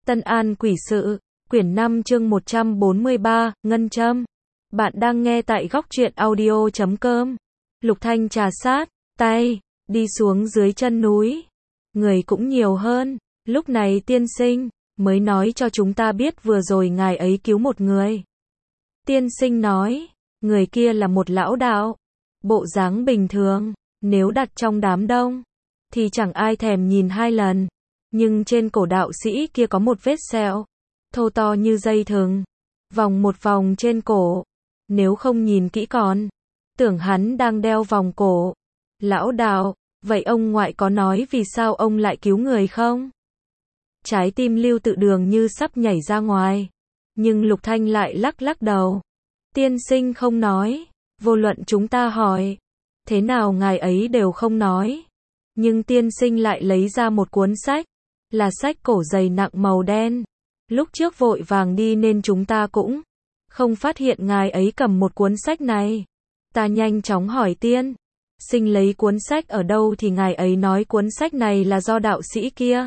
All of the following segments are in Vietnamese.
Tân An Quỷ Sự, quyển 5 chương 143, Ngân Châm. Bạn đang nghe tại góc truyện audio.com. Lục Thanh trà sát tay, đi xuống dưới chân núi. Người cũng nhiều hơn. Lúc này tiên sinh mới nói cho chúng ta biết vừa rồi ngài ấy cứu một người. Tiên sinh nói, người kia là một lão đạo. Bộ dáng bình thường, nếu đặt trong đám đông, thì chẳng ai thèm nhìn hai lần. Nhưng trên cổ đạo sĩ kia có một vết sẹo, thô to như dây thừng, vòng một vòng trên cổ. Nếu không nhìn kỹ còn tưởng hắn đang đeo vòng cổ. Lão đạo, vậy ông ngoại có nói vì sao ông lại cứu người không? Trái tim Lưu Tự Đường như sắp nhảy ra ngoài. Nhưng Lục Thanh lại lắc lắc đầu. Tiên sinh không nói, vô luận chúng ta hỏi thế nào ngài ấy đều không nói. Nhưng tiên sinh lại lấy ra một cuốn sách, là sách cổ dày nặng màu đen. Lúc trước vội vàng đi nên chúng ta cũng không phát hiện ngài ấy cầm một cuốn sách này. Ta nhanh chóng hỏi tiên sinh lấy cuốn sách ở đâu thì ngài ấy nói cuốn sách này là do đạo sĩ kia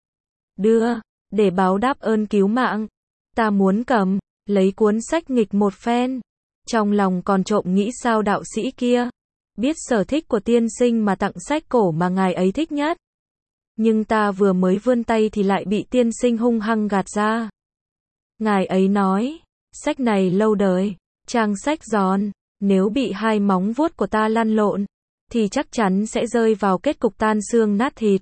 đưa, để báo đáp ơn cứu mạng. Ta muốn cầm, lấy cuốn sách nghịch một phen. Trong lòng còn trộm nghĩ sao đạo sĩ kia biết sở thích của tiên sinh mà tặng sách cổ mà ngài ấy thích nhất. Nhưng ta vừa mới vươn tay thì lại bị tiên sinh hung hăng gạt ra. Ngài ấy nói, sách này lâu đời, trang sách giòn, nếu bị hai móng vuốt của ta lăn lộn, thì chắc chắn sẽ rơi vào kết cục tan xương nát thịt.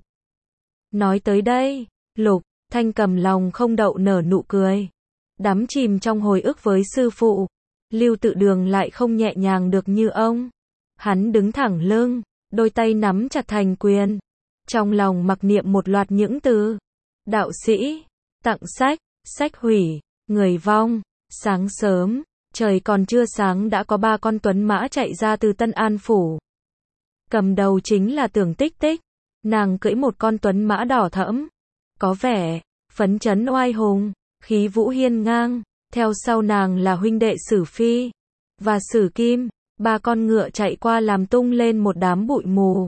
Nói tới đây, Lục Thanh cầm lòng không đậu nở nụ cười. Đắm chìm trong hồi ức với sư phụ, Lưu Tự Đường lại không nhẹ nhàng được như ông. Hắn đứng thẳng lưng, đôi tay nắm chặt thành quyền. Trong lòng mặc niệm một loạt những từ. Đạo sĩ, tặng sách, sách hủy, người vong. Sáng sớm, trời còn chưa sáng đã có 3 con tuấn mã chạy ra từ Tân An Phủ. Cầm đầu chính là Tưởng Tích Tích. Nàng cưỡi một con tuấn mã đỏ thẫm, có vẻ phấn chấn oai hùng, khí vũ hiên ngang. Theo sau nàng là huynh đệ Sử Phi và Sử Kim. 3 con ngựa chạy qua làm tung lên một đám bụi mù.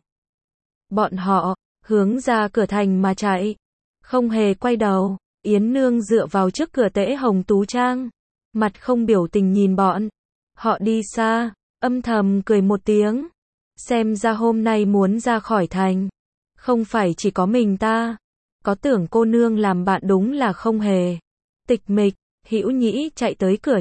Bọn họ hướng ra cửa thành mà chạy, không hề quay đầu. Yến Nương dựa vào trước cửa Tễ Hồng Tú Trang, mặt không biểu tình nhìn bọn họ đi xa, âm thầm cười một tiếng. Xem ra hôm nay muốn ra khỏi thành, không phải chỉ có mình ta. Có Tưởng cô nương làm bạn đúng là không hề tịch mịch. Hữu Nhĩ chạy tới cửa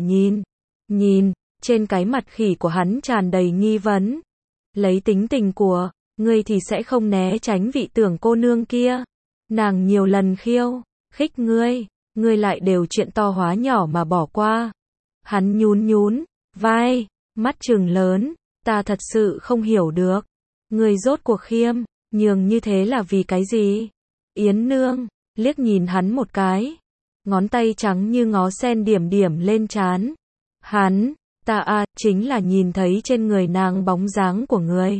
nhìn, trên cái mặt khỉ của hắn tràn đầy nghi vấn. Lấy tính tình của ngươi thì sẽ không né tránh vị Tưởng cô nương kia. Nàng nhiều lần khiêu khích ngươi lại đều chuyện to hóa nhỏ mà bỏ qua. Hắn nhún vai, mắt trừng lớn, ta thật sự không hiểu được. Ngươi rốt cuộc khiêm nhường như thế là vì cái gì? Yến Nương liếc nhìn hắn một cái, ngón tay trắng như ngó sen điểm điểm lên trán. Hắn, ta chính là nhìn thấy trên người nàng bóng dáng của người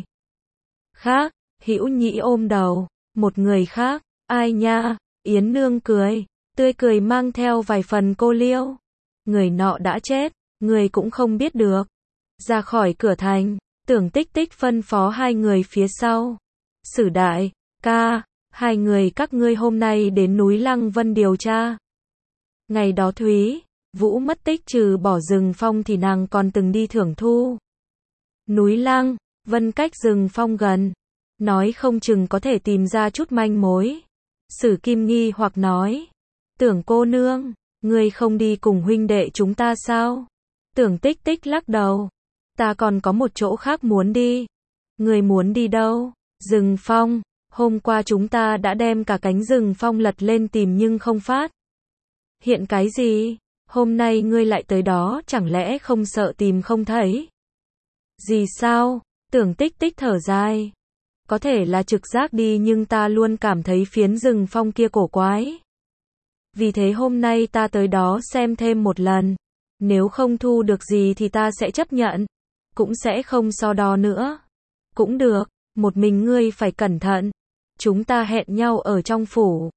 khác. Hữu Nhĩ ôm đầu, một người khác, ai nha? Yến Nương cười, tươi cười mang theo vài phần cô liêu. Người nọ đã chết, người cũng không biết được. Ra khỏi cửa thành, Tưởng Tích Tích phân phó hai người phía sau. Sử đại ca, hai người các ngươi hôm nay đến núi Lăng Vân điều tra. Ngày đó Thúy Vũ mất tích, trừ bỏ rừng phong thì nàng còn từng đi thưởng thu. Núi Lăng Vân cách rừng phong gần, nói không chừng có thể tìm ra chút manh mối. Sử Kim nghi hoặc nói, Tưởng cô nương, ngươi không đi cùng huynh đệ chúng ta sao? Tưởng Tích Tích lắc đầu, ta còn có một chỗ khác muốn đi. Ngươi muốn đi đâu? Rừng phong. Hôm qua chúng ta đã đem cả cánh rừng phong lật lên tìm nhưng không phát hiện cái gì. Hôm nay ngươi lại tới đó, chẳng lẽ không sợ tìm không thấy gì sao? Tưởng Tích Tích thở dài, có thể là trực giác đi nhưng ta luôn cảm thấy phiến rừng phong kia cổ quái. Vì thế hôm nay ta tới đó xem thêm một lần. Nếu không thu được gì thì ta sẽ chấp nhận, cũng sẽ không so đo nữa. Cũng được, một mình ngươi phải cẩn thận. Chúng ta hẹn nhau ở trong phủ.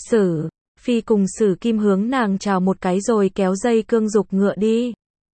Sử Phi cùng Sử Kim hướng nàng chào một cái rồi kéo dây cương giục ngựa đi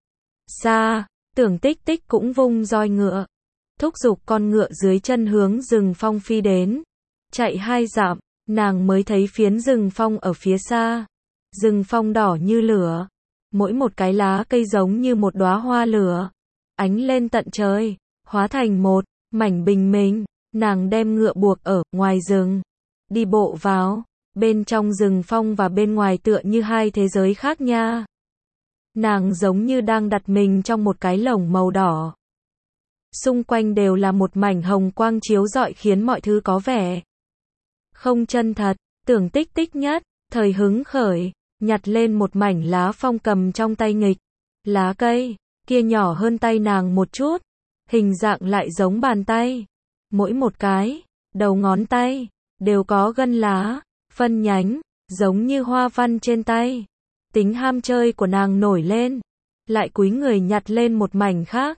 xa. Tưởng Tích Tích cũng vung roi ngựa, thúc giục con ngựa dưới chân hướng rừng phong phi đến. Chạy 2 dặm, nàng mới thấy phiến rừng phong ở phía xa. Rừng phong đỏ như lửa, mỗi một cái lá cây giống như một đóa hoa lửa, ánh lên tận trời, hóa thành một mảnh bình minh. Nàng đem ngựa buộc ở ngoài rừng, đi bộ vào bên trong rừng phong và bên ngoài tựa như hai thế giới khác nha. Nàng giống như đang đặt mình trong một cái lồng màu đỏ. Xung quanh đều là một mảnh hồng quang chiếu rọi khiến mọi thứ có vẻ không chân thật. Tưởng Tích Tích nhất thời hứng khởi, nhặt lên một mảnh lá phong cầm trong tay nghịch. Lá cây kia nhỏ hơn tay nàng một chút, hình dạng lại giống bàn tay. Mỗi một cái đầu ngón tay đều có gân lá, phân nhánh, giống như hoa văn trên tay. Tính ham chơi của nàng nổi lên, lại cúi người nhặt lên một mảnh khác.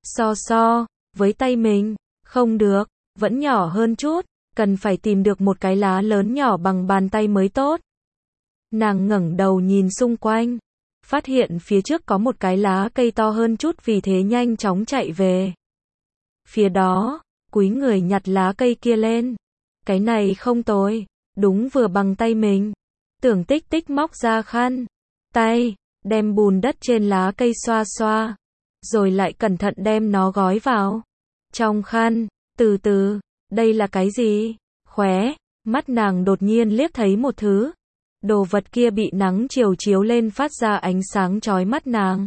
So với tay mình, không được, vẫn nhỏ hơn chút, cần phải tìm được một cái lá lớn nhỏ bằng bàn tay mới tốt. Nàng ngẩng đầu nhìn xung quanh, phát hiện phía trước có một cái lá cây to hơn chút, vì thế nhanh chóng chạy về phía đó, cúi người nhặt lá cây kia lên. Cái này không tồi, đúng vừa bằng tay mình. Tưởng Tích Tích móc ra khăn tay, đem bùn đất trên lá cây xoa xoa, rồi lại cẩn thận đem nó gói vào trong khăn. Từ từ, đây là cái gì? Khóe mắt nàng đột nhiên liếc thấy một thứ. Đồ vật kia bị nắng chiều chiếu lên phát ra ánh sáng chói mắt nàng.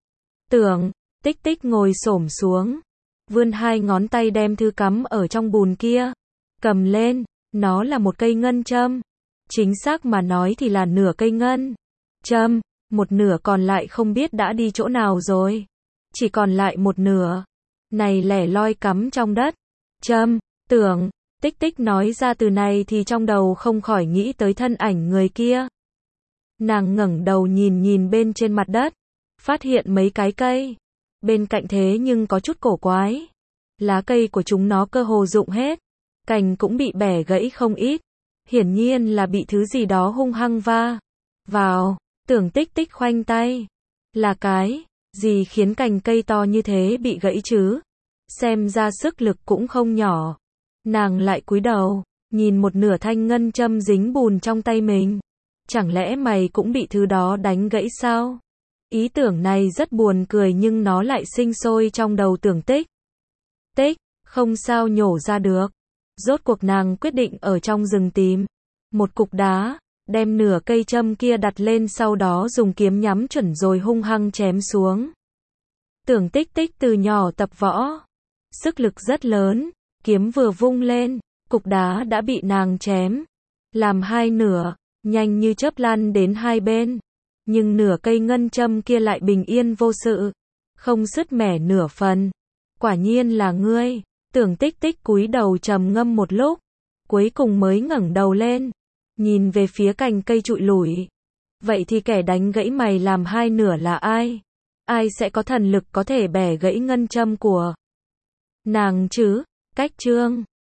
Tưởng Tích Tích ngồi xổm xuống, vươn hai ngón tay đem thứ cắm ở trong bùn kia, cầm lên. Nó là một cây ngân châm. Chính xác mà nói thì là nửa cây ngân châm, một nửa còn lại không biết đã đi chỗ nào rồi. Chỉ còn lại một nửa này lẻ loi cắm trong đất. Châm. Tưởng Tích Tích nói ra từ này thì trong đầu không khỏi nghĩ tới thân ảnh người kia. Nàng ngẩng đầu nhìn bên trên mặt đất, phát hiện mấy cái cây bên cạnh thế nhưng có chút cổ quái. Lá cây của chúng nó cơ hồ rụng hết, cành cũng bị bẻ gãy không ít, hiển nhiên là bị thứ gì đó hung hăng va vào. Tưởng Tích Tích khoanh tay, là cái gì khiến cành cây to như thế bị gãy chứ? Xem ra sức lực cũng không nhỏ. Nàng lại cúi đầu, nhìn một nửa thanh ngân châm dính bùn trong tay mình. Chẳng lẽ mày cũng bị thứ đó đánh gãy sao? Ý tưởng này rất buồn cười nhưng nó lại sinh sôi trong đầu Tưởng Tích Tích, không sao nhổ ra được. Rốt cuộc nàng quyết định ở trong rừng tìm một cục đá, đem nửa cây châm kia đặt lên, sau đó dùng kiếm nhắm chuẩn rồi hung hăng chém xuống. Tưởng Tích Tích từ nhỏ tập võ, sức lực rất lớn, kiếm vừa vung lên, cục đá đã bị nàng chém làm hai nửa, nhanh như chớp lăn đến hai bên. Nhưng nửa cây ngân châm kia lại bình yên vô sự, không sứt mẻ nửa phần. Quả nhiên là ngươi. Tưởng Tích Tích cúi đầu trầm ngâm một lúc, cuối cùng mới ngẩng đầu lên, nhìn về phía cành cây trụi lủi. Vậy thì kẻ đánh gãy mày làm hai nửa là ai? Ai sẽ có thần lực có thể bẻ gãy ngân châm của nàng chứ? Cách chương